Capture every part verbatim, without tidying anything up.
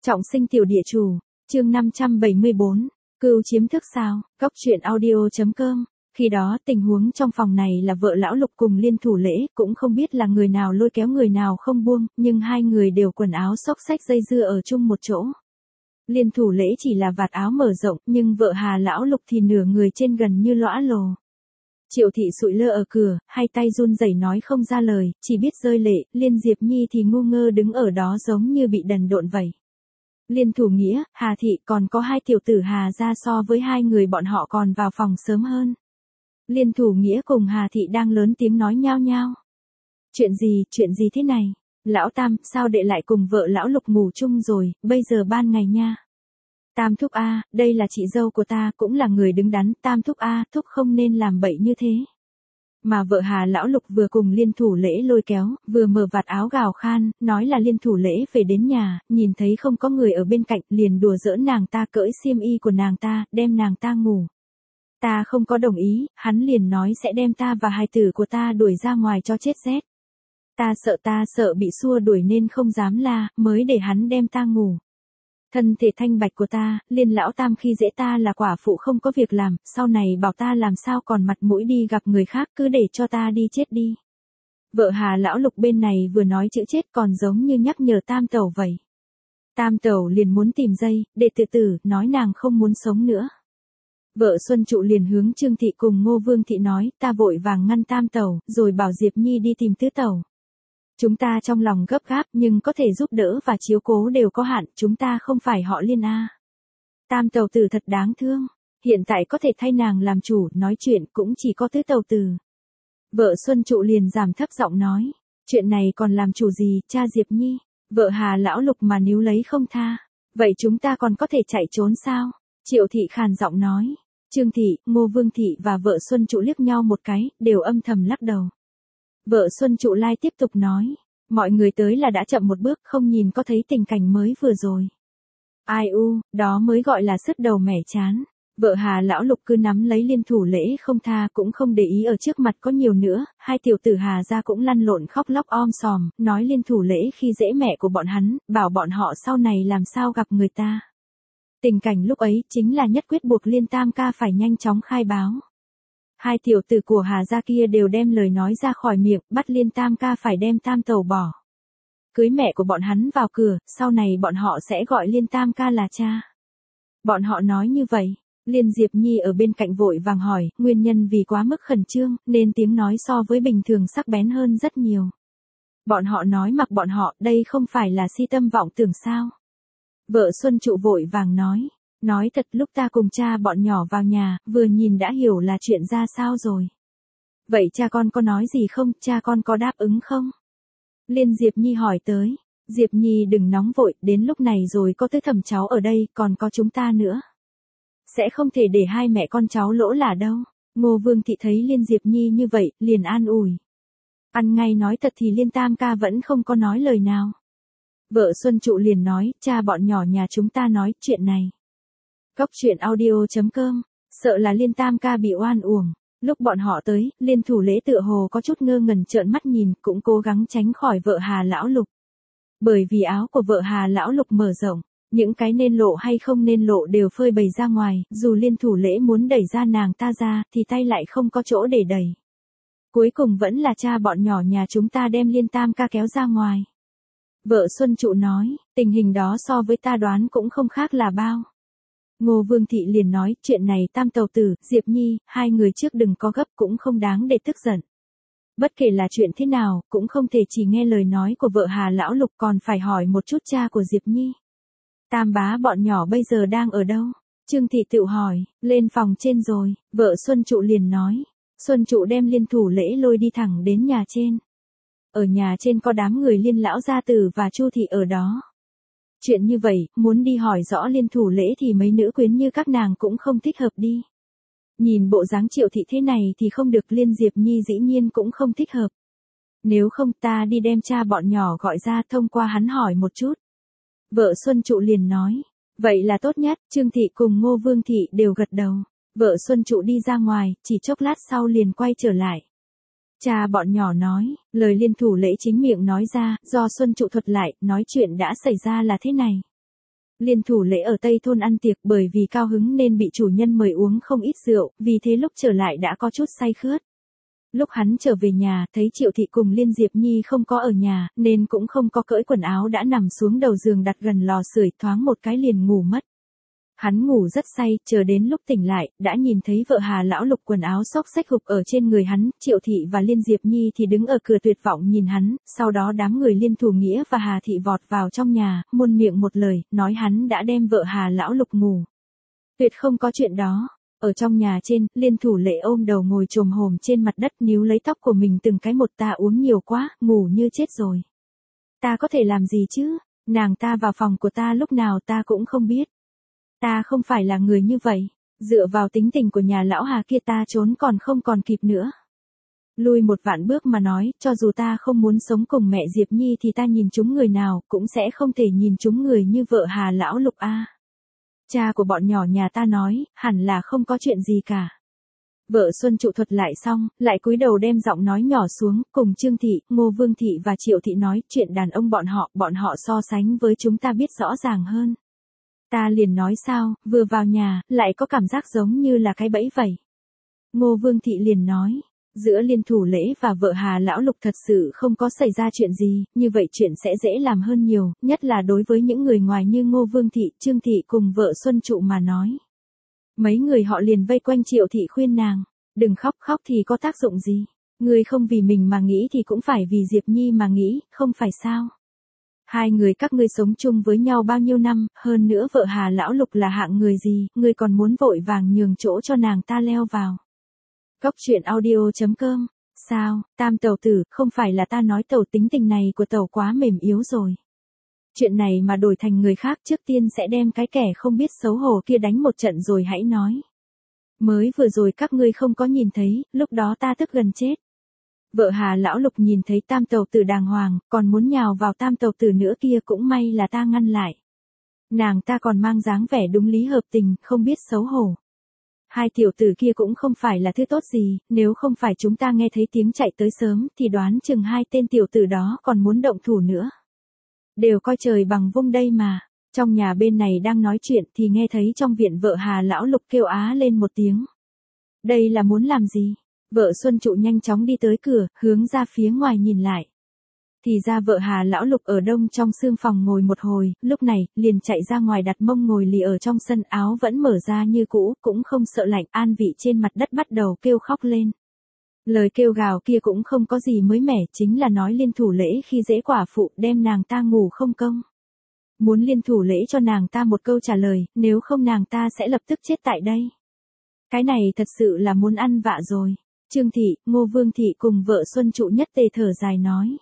Trọng sinh tiểu địa chủ, chương năm trăm bảy mươi bốn, cưu chiếm thức sao, góc truyện audio.com. Khi đó tình huống trong phòng này là vợ lão Lục cùng Liên Thủ Lễ, cũng không biết là người nào lôi kéo người nào không buông, nhưng hai người đều quần áo xốc xách dây dưa ở chung một chỗ. Liên Thủ Lễ chỉ là vạt áo mở rộng, nhưng vợ Hà lão Lục thì nửa người trên gần như lõa lồ. Triệu thị sụi lơ ở cửa, hai tay run rẩy nói không ra lời, chỉ biết rơi lệ. Liên Diệp Nhi thì ngu ngơ đứng ở đó giống như bị đần độn vậy. Liên Thủ Nghĩa, Hà thị còn có hai tiểu tử Hà gia so với hai người bọn họ còn vào phòng sớm hơn. Liên Thủ Nghĩa cùng Hà thị đang lớn tiếng nói nhao nhao. Chuyện gì, chuyện gì thế này? Lão Tam, sao đệ lại cùng vợ lão Lục ngủ chung rồi, bây giờ ban ngày nha. Tam thúc a, đây là chị dâu của ta, cũng là người đứng đắn, Tam thúc a, thúc không nên làm bậy như thế. Mà vợ Hà lão Lục vừa cùng Liên Thủ Lễ lôi kéo, vừa mở vạt áo gào khan, nói là Liên Thủ Lễ về đến nhà, nhìn thấy không có người ở bên cạnh, liền đùa giỡn nàng ta, cởi xiêm y của nàng ta, đem nàng ta ngủ. Ta không có đồng ý, hắn liền nói sẽ đem ta và hài tử của ta đuổi ra ngoài cho chết rét. Ta sợ ta sợ bị xua đuổi nên không dám la, mới để hắn đem ta ngủ. Thân thể thanh bạch của ta, Liên lão Tam khi dễ ta là quả phụ không có việc làm, sau này bảo ta làm sao còn mặt mũi đi gặp người khác, cứ để cho ta đi chết đi. Vợ Hà lão Lục bên này vừa nói chữ chết còn giống như nhắc nhở Tam tẩu vậy. Tam tẩu liền muốn tìm dây, để tự tử, nói nàng không muốn sống nữa. Vợ Xuân Trụ liền hướng Trương thị cùng Ngô Vương thị nói, ta vội vàng ngăn Tam tẩu, rồi bảo Diệp Nhi đi tìm tứ tẩu. Chúng ta trong lòng gấp gáp nhưng có thể giúp đỡ và chiếu cố đều có hạn, chúng ta không phải họ Liên a. Tam tẩu tử thật đáng thương, hiện tại có thể thay nàng làm chủ, nói chuyện cũng chỉ có tứ tẩu tử. Vợ Xuân Trụ liền giảm thấp giọng nói, chuyện này còn làm chủ gì, cha Diệp Nhi, vợ Hà lão Lục mà níu lấy không tha, vậy chúng ta còn có thể chạy trốn sao? Triệu thị khàn giọng nói. Trương thị, Ngô Vương thị và vợ Xuân Trụ liếc nhau một cái, đều âm thầm lắc đầu. Vợ Xuân Trụ lai tiếp tục nói, mọi người tới là đã chậm một bước, không nhìn có thấy tình cảnh mới vừa rồi. Ai u, đó mới gọi là sứt đầu mẻ chán. Vợ Hà lão Lục cứ nắm lấy Liên Thủ Lễ không tha, cũng không để ý ở trước mặt có nhiều nữa, hai tiểu tử Hà gia cũng lăn lộn khóc lóc om sòm, nói Liên Thủ Lễ khi dễ mẹ của bọn hắn, bảo bọn họ sau này làm sao gặp người ta. Tình cảnh lúc ấy chính là nhất quyết buộc Liên Tam ca phải nhanh chóng khai báo. Hai tiểu tử của Hà gia kia đều đem lời nói ra khỏi miệng, bắt Liên Tam ca phải đem Tam tẩu bỏ. Cưới mẹ của bọn hắn vào cửa, sau này bọn họ sẽ gọi Liên Tam ca là cha. Bọn họ nói như vậy, Liên Diệp Nhi ở bên cạnh vội vàng hỏi, nguyên nhân vì quá mức khẩn trương, nên tiếng nói so với bình thường sắc bén hơn rất nhiều. Bọn họ nói mặc bọn họ, đây không phải là si tâm vọng tưởng sao? Vợ Xuân Trụ vội vàng nói, nói thật lúc ta cùng cha bọn nhỏ vào nhà, vừa nhìn đã hiểu là chuyện ra sao rồi. Vậy cha con có nói gì không, cha con có đáp ứng không? Liên Diệp Nhi hỏi tới, Diệp Nhi đừng nóng vội, đến lúc này rồi có tứ thẩm cháu ở đây, còn có chúng ta nữa. Sẽ không thể để hai mẹ con cháu lỗ là đâu. Ngô Vương thị thấy Liên Diệp Nhi như vậy, liền an ủi. Ăn ngay nói thật thì Liên Tam ca vẫn không có nói lời nào. Vợ Xuân Trụ liền nói, cha bọn nhỏ nhà chúng ta nói chuyện này. Góc truyện audio.com, sợ là Liên Tam ca bị oan uổng. Lúc bọn họ tới, Liên Thủ Lễ tựa hồ có chút ngơ ngẩn trợn mắt nhìn, cũng cố gắng tránh khỏi vợ Hà lão Lục. Bởi vì áo của vợ Hà lão Lục mở rộng, những cái nên lộ hay không nên lộ đều phơi bày ra ngoài, dù Liên Thủ Lễ muốn đẩy ra nàng ta ra, thì tay lại không có chỗ để đẩy. Cuối cùng vẫn là cha bọn nhỏ nhà chúng ta đem Liên Tam ca kéo ra ngoài. Vợ Xuân Trụ nói, tình hình đó so với ta đoán cũng không khác là bao. Ngô Vương thị liền nói, chuyện này Tam tẩu tử, Diệp Nhi, hai người trước đừng có gấp, cũng không đáng để tức giận. Bất kể là chuyện thế nào, cũng không thể chỉ nghe lời nói của vợ Hà lão Lục, còn phải hỏi một chút cha của Diệp Nhi. Tam bá bọn nhỏ bây giờ đang ở đâu? Trương thị tự hỏi, lên phòng trên rồi, vợ Xuân Trụ liền nói. Xuân Trụ đem Liên Thủ Lễ lôi đi thẳng đến nhà trên. Ở nhà trên có đám người Liên lão gia tử và Chu thị ở đó. Chuyện như vậy, muốn đi hỏi rõ Liên Thủ Lễ thì mấy nữ quyến như các nàng cũng không thích hợp đi. Nhìn bộ dáng Triệu thị thế này thì không được, Liên Diệp Nhi dĩ nhiên cũng không thích hợp. Nếu không ta đi đem cha bọn nhỏ gọi ra, thông qua hắn hỏi một chút. Vợ Xuân Trụ liền nói, vậy là tốt nhất. Trương thị cùng Ngô Vương thị đều gật đầu. Vợ Xuân Trụ đi ra ngoài, chỉ chốc lát sau liền quay trở lại. Cha bọn nhỏ nói, lời Liên Thủ Lễ chính miệng nói ra, do Xuân Trụ thuật lại, nói chuyện đã xảy ra là thế này. Liên Thủ Lễ ở Tây thôn ăn tiệc, bởi vì cao hứng nên bị chủ nhân mời uống không ít rượu, vì thế lúc trở lại đã có chút say khướt. Lúc hắn trở về nhà, thấy Triệu Thị cùng Liên Diệp Nhi không có ở nhà, nên cũng không có cởi quần áo đã nằm xuống đầu giường đặt gần lò sưởi, thoáng một cái liền ngủ mất. Hắn ngủ rất say, chờ đến lúc tỉnh lại, đã nhìn thấy vợ Hà lão Lục quần áo xốc xách hụp ở trên người hắn, Triệu Thị và Liên Diệp Nhi thì đứng ở cửa tuyệt vọng nhìn hắn, sau đó đám người Liên Thủ Nghĩa và Hà Thị vọt vào trong nhà, muôn miệng một lời, nói hắn đã đem vợ Hà lão Lục ngủ. Tuyệt không có chuyện đó. Ở trong nhà trên, Liên Thủ Lễ ôm đầu ngồi chồm hổm trên mặt đất níu lấy tóc của mình từng cái một, ta uống nhiều quá, ngủ như chết rồi. Ta có thể làm gì chứ, nàng ta vào phòng của ta lúc nào ta cũng không biết. Ta không phải là người như vậy, dựa vào tính tình của nhà lão Hà kia ta trốn còn không còn kịp nữa. Lui một vạn bước mà nói, cho dù ta không muốn sống cùng mẹ Diệp Nhi thì ta nhìn chúng người nào, cũng sẽ không thể nhìn chúng người như vợ Hà lão Lục a. Cha của bọn nhỏ nhà ta nói, hẳn là không có chuyện gì cả. Vợ Xuân Trụ thuật lại xong, lại cúi đầu đem giọng nói nhỏ xuống, cùng Trương Thị, Ngô Vương Thị và Triệu Thị nói, chuyện đàn ông bọn họ, bọn họ so sánh với chúng ta biết rõ ràng hơn. Ta liền nói sao, vừa vào nhà, lại có cảm giác giống như là cái bẫy vậy. Ngô Vương Thị liền nói, giữa Liên Thủ Lễ và vợ Hà lão Lục thật sự không có xảy ra chuyện gì, như vậy chuyện sẽ dễ làm hơn nhiều, nhất là đối với những người ngoài như Ngô Vương Thị, Trương Thị cùng vợ Xuân Trụ mà nói. Mấy người họ liền vây quanh Triệu Thị khuyên nàng, đừng khóc, khóc thì có tác dụng gì, người không vì mình mà nghĩ thì cũng phải vì Diệp Nhi mà nghĩ, không phải sao? Hai người các ngươi sống chung với nhau bao nhiêu năm, hơn nữa vợ Hà lão Lục là hạng người gì, ngươi còn muốn vội vàng nhường chỗ cho nàng ta leo vào. Cóc truyện audio chấm com, sao, Tam tẩu tử, không phải là ta nói tẩu tính tình này của tẩu quá mềm yếu rồi. Chuyện này mà đổi thành người khác trước tiên sẽ đem cái kẻ không biết xấu hổ kia đánh một trận rồi hãy nói. Mới vừa rồi các ngươi không có nhìn thấy, lúc đó ta tức gần chết. Vợ Hà lão Lục nhìn thấy Tam tẩu tử đàng hoàng, còn muốn nhào vào Tam tẩu tử nữa kia, cũng may là ta ngăn lại. Nàng ta còn mang dáng vẻ đúng lý hợp tình, không biết xấu hổ. Hai tiểu tử kia cũng không phải là thứ tốt gì, nếu không phải chúng ta nghe thấy tiếng chạy tới sớm thì đoán chừng hai tên tiểu tử đó còn muốn động thủ nữa. Đều coi trời bằng vung đây mà. Trong nhà bên này đang nói chuyện thì nghe thấy trong viện vợ Hà lão Lục kêu á lên một tiếng. Đây là muốn làm gì? Vợ Xuân Trụ nhanh chóng đi tới cửa, hướng ra phía ngoài nhìn lại. Thì ra vợ Hà lão Lục ở đông trong sương phòng ngồi một hồi, lúc này, liền chạy ra ngoài đặt mông ngồi lì ở trong sân, áo vẫn mở ra như cũ, cũng không sợ lạnh, an vị trên mặt đất bắt đầu kêu khóc lên. Lời kêu gào kia cũng không có gì mới mẻ, chính là nói Liên Thủ Lễ khi dễ quả phụ đem nàng ta ngủ không công. Muốn Liên Thủ Lễ cho nàng ta một câu trả lời, nếu không nàng ta sẽ lập tức chết tại đây. Cái này thật sự là muốn ăn vạ rồi. Trương Thị, Ngô Vương Thị cùng vợ Xuân Trụ nhất tề thở dài nói.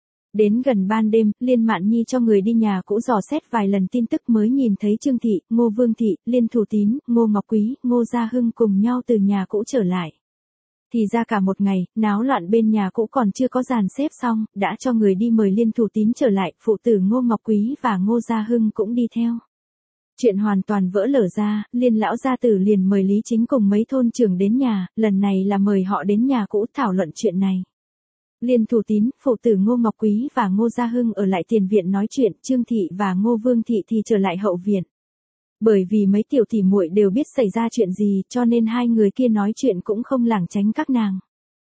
Đến gần ban đêm, Liên Mạn Nhi cho người đi nhà cũ dò xét vài lần tin tức mới nhìn thấy Trương Thị, Ngô Vương Thị, Liên Thủ Tín, Ngô Ngọc Quý, Ngô Gia Hưng cùng nhau từ nhà cũ trở lại. Thì ra cả một ngày, náo loạn bên nhà cũ còn chưa có dàn xếp xong, đã cho người đi mời Liên Thủ Tín trở lại, phụ tử Ngô Ngọc Quý và Ngô Gia Hưng cũng đi theo. Chuyện hoàn toàn vỡ lở ra, Liên lão gia tử liền mời Lý Chính cùng mấy thôn trưởng đến nhà, lần này là mời họ đến nhà cũ thảo luận chuyện này. Liên Thủ Tín, phụ tử Ngô Ngọc Quý và Ngô Gia Hưng ở lại tiền viện nói chuyện, Trương Thị và Ngô Vương Thị thì trở lại hậu viện. Bởi vì mấy tiểu tỷ muội đều biết xảy ra chuyện gì, cho nên hai người kia nói chuyện cũng không lảng tránh các nàng.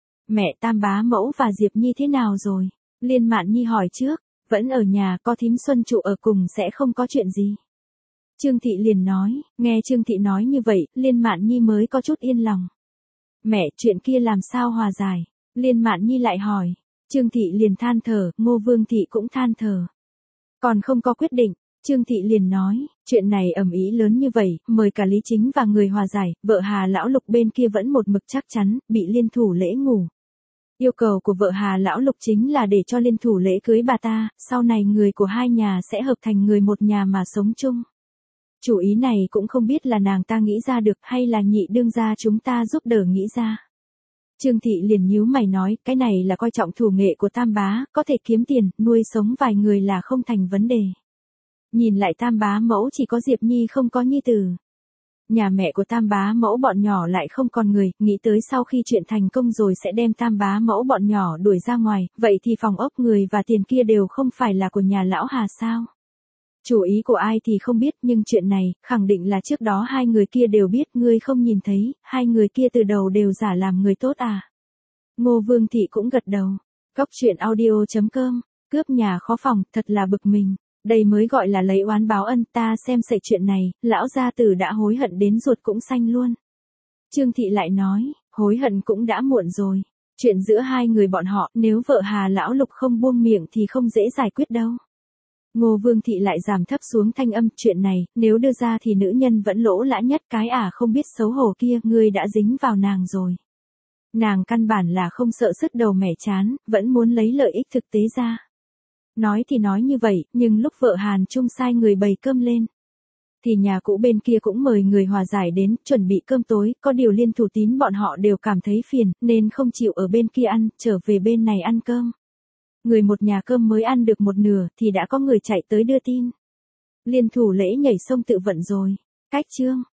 Mẹ Tam bá mẫu và Diệp Nhi thế nào rồi? Liên Mạn Nhi hỏi trước, vẫn ở nhà, có thím Xuân Trụ ở cùng sẽ không có chuyện gì. Trương Thị liền nói, nghe Trương Thị nói như vậy, Liên Mạn Nhi mới có chút yên lòng. Mẹ, chuyện kia làm sao hòa giải? Liên Mạn Nhi lại hỏi. Trương Thị liền than thở, Ngô Vương Thị cũng than thở. Còn không có quyết định, Trương Thị liền nói, chuyện này ầm ĩ lớn như vậy, mời cả Lý Chính và người hòa giải, vợ Hà lão Lục bên kia vẫn một mực chắc chắn, bị Liên Thủ Lễ ngủ. Yêu cầu của vợ Hà lão Lục chính là để cho Liên Thủ Lễ cưới bà ta, sau này người của hai nhà sẽ hợp thành người một nhà mà sống chung. Chủ ý này cũng không biết là nàng ta nghĩ ra được hay là nhị đương gia chúng ta giúp đỡ nghĩ ra. Trương Thị liền nhíu mày nói, cái này là coi trọng thủ nghệ của Tam bá, có thể kiếm tiền, nuôi sống vài người là không thành vấn đề. Nhìn lại Tam bá mẫu chỉ có Diệp Nhi không có nhi tử. Nhà mẹ của Tam bá mẫu bọn nhỏ lại không còn người, nghĩ tới sau khi chuyện thành công rồi sẽ đem Tam bá mẫu bọn nhỏ đuổi ra ngoài, vậy thì phòng ốc người và tiền kia đều không phải là của nhà lão Hà sao? Chủ ý của ai thì không biết, nhưng chuyện này, khẳng định là trước đó hai người kia đều biết, ngươi không nhìn thấy, hai người kia từ đầu đều giả làm người tốt à. Ngô Vương Thị cũng gật đầu. Cóc truyện audio chấm com, cướp nhà khó phòng, thật là bực mình. Đây mới gọi là lấy oán báo ân, ta xem xảy chuyện này, lão gia tử đã hối hận đến ruột cũng xanh luôn. Trương Thị lại nói, hối hận cũng đã muộn rồi. Chuyện giữa hai người bọn họ, nếu vợ Hà lão Lục không buông miệng thì không dễ giải quyết đâu. Ngô Vương Thị lại giảm thấp xuống thanh âm, chuyện này, nếu đưa ra thì nữ nhân vẫn lỗ lã nhất, cái ả không biết xấu hổ kia, ngươi đã dính vào nàng rồi. Nàng căn bản là không sợ sứt đầu mẻ chán, vẫn muốn lấy lợi ích thực tế ra. Nói thì nói như vậy, nhưng lúc vợ Hàn Trung sai người bày cơm lên, thì nhà cũ bên kia cũng mời người hòa giải đến, chuẩn bị cơm tối, có điều Liên Thủ Tín bọn họ đều cảm thấy phiền, nên không chịu ở bên kia ăn, trở về bên này ăn cơm. Người một nhà cơm mới ăn được một nửa, thì đã có người chạy tới đưa tin. Liên Thủ Lễ nhảy sông tự vận rồi. Cách chương.